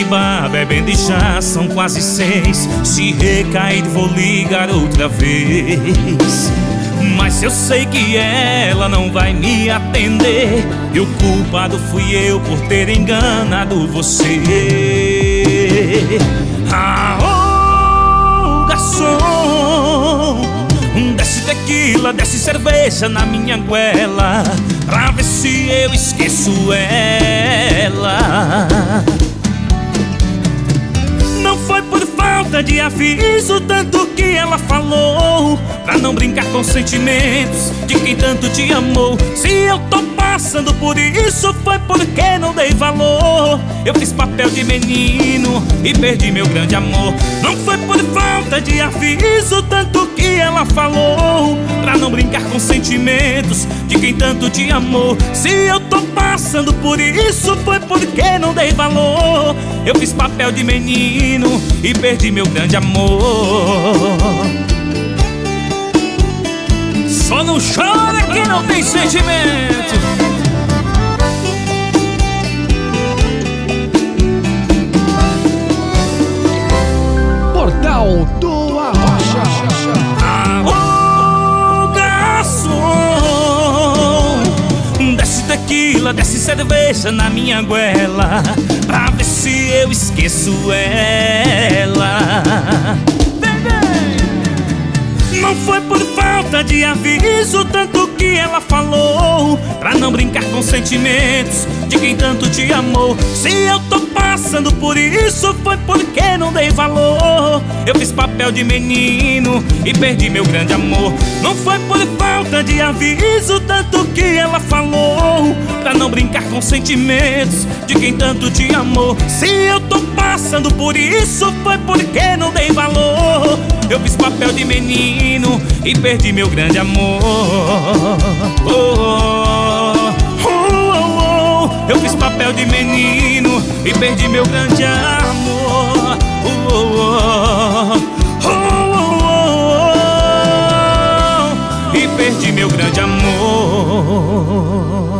bar bebendo e já são quase 6. Se recair vou ligar outra vez. Mas eu sei que ela não vai me atender, e o culpado fui eu por ter enganado você. Ah, oh, garçom, desce tequila, desce cerveja na minha goela, pra ver se eu esqueço ela. Não foi por falta de aviso, tanto que ela falou, pra não brincar com sentimentos de quem tanto te amou. Se eu tô passando por isso, foi porque não dei valor. Eu fiz papel de menino e perdi meu grande amor. Não foi por falta de aviso, tanto que ela falou, pra não brincar com sentimentos de quem tanto te amou. Se eu tô passando por isso, foi porque não dei valor. Eu fiz papel de menino e perdi meu grande amor. Só não chora quem não tem sentimento. Portal do Arrocha. Ah, oh, garçom, desce tequila, desce cerveja na minha goela, pra ver se eu esqueço ela. Não foi por falta de aviso, tanto que ela falou, pra não brincar com sentimentos de quem tanto te amou. Se eu tô passando por isso, foi porque não dei valor. Eu fiz papel de menino e perdi meu grande amor. Não foi por falta de aviso, tanto que ela falou, pra não brincar com sentimentos de quem tanto te amou. Se eu tô passando por isso, foi porque não dei valor. Eu fiz papel de menino e perdi meu grande amor. Oh, oh, oh, oh, oh. Eu fiz papel de menino e perdi meu grande amor. Oh, oh, oh, oh, oh, oh. E perdi meu grande amor.